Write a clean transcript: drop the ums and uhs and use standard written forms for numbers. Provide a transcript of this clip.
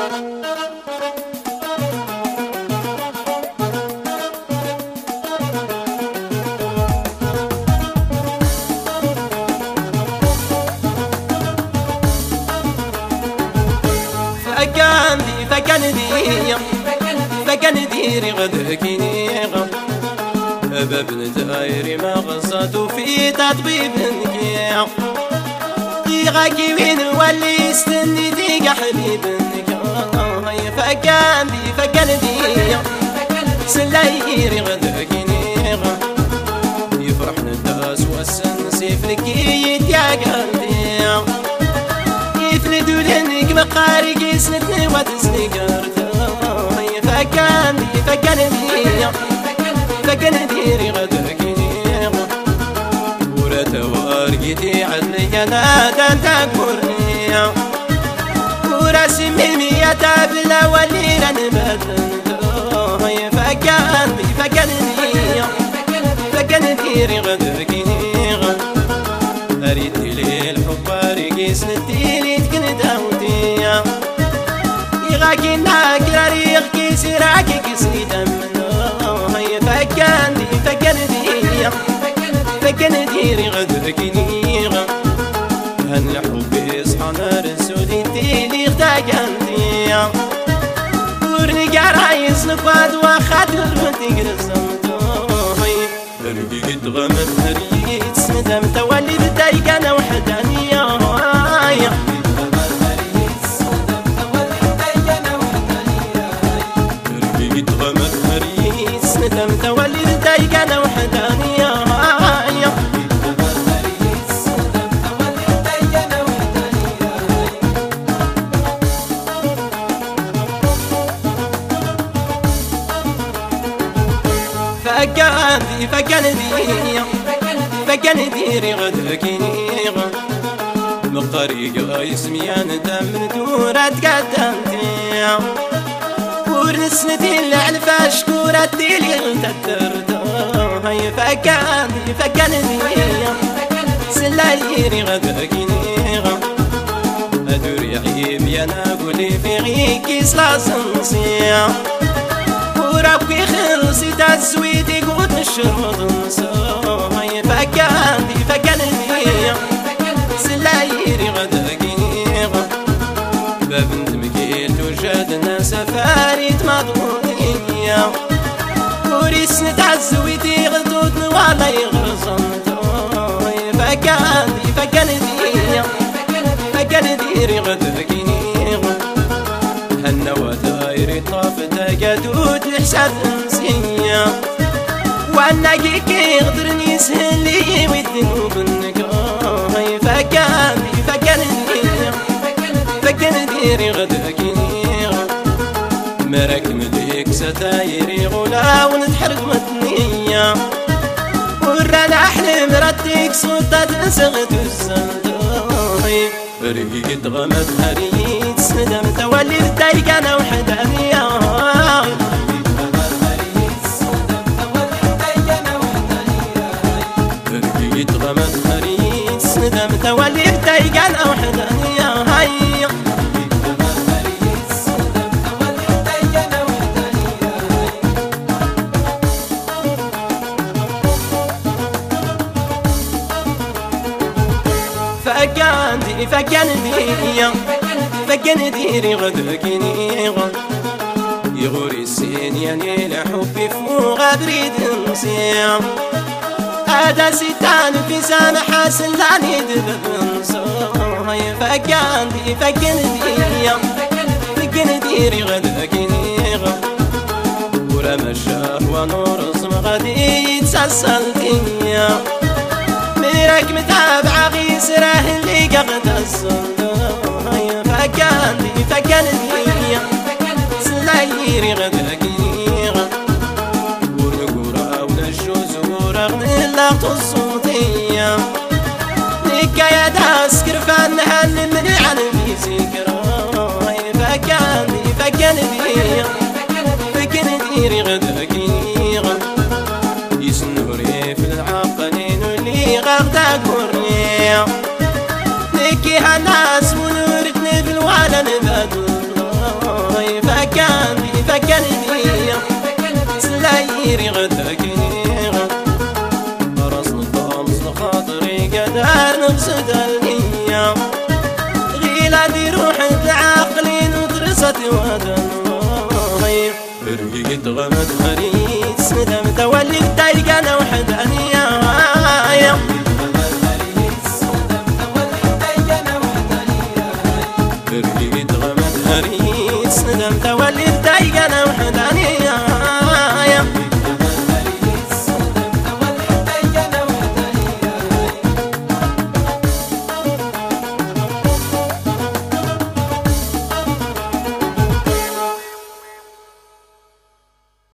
فكان ديري غدركيني باب ندايري ما غصاتو في تطبيب نكيا غاكي وين ولي استني ديك حبيبك فكان ديري سلايري غدركيني يفرح الناس والسن سيف لكيت يا قلبي يفلدوا لنك مقارق يسندني وتسنقرت فكان ديري غدركيني ورا توارقتي عدلي انا تنتكرني ورا سميمي يا تابلا ولينا نبدل فكان ديري غدركيني اريد لي الحب اريد سندي لي تكنداوتي يغاكي ناكر ريق كيسي راكي كيسي دمنا فكان ديري غدركيني هن الحب يصحى نار السودي تيلي اختاقنتي ورنقع رايس نقاد واخد ورمتي قرصمتو رقيت غمت هريت سندم تولي بدايق انا وحدانية ندم تولي بدايق انا وحدانية فكان ديري غدركيني مقاريق اسمي انا دم دورة تقدمتي ورسنتي اللي على فاشكورة ديلي غتترتو فكان ديري سلايري غدركيني ادوري عيب يا ناقولي في غيكي سلاسنسي وربكي خلصي تزويدي قوت الشرط نصاي فكان ديري سلايري غدركيني باب ندمكيل توجد الناس فاريت مضمونية وريس نتعزويتي غدود والله يغرزنتو فكان ديري غدركيني هنا ودايري طافت قدود الحساب نسية وانا كيكي غدرني سهلي والذنوب النكاي فكان ديري غدركيني مرك مديك ستايري غلا ونتحرق متنية ورانا احلم رديك صوتها تنسغت الزنداي رقيت غمت هريت سندم تولي بدايق انا وحدانية رقيت غمت هريت سندم تولي بدايق انا وحدانية فكان ديري غدركيني يغوري السين يعني لحبي فوق بريد نسيم هذا ستان في سامح حسن لاني دبنصاي فكان ديري غدركيني ورا مشاه ونور اسم غادي يتسلسل ميرك متابعة غيسره اللي قغد الصندوق فكان ديري سلايري غدركيني ورقورة ونشوز ورغن اللغط الصوتية لكا يا داس كرفان هل من علمي سكراي فكان ديري غدركيني يسنوري في العقلين واللي غغدا قرني لكي هالناس ونورتني بالوعلى نبادو وادم رقيقة غمد خريج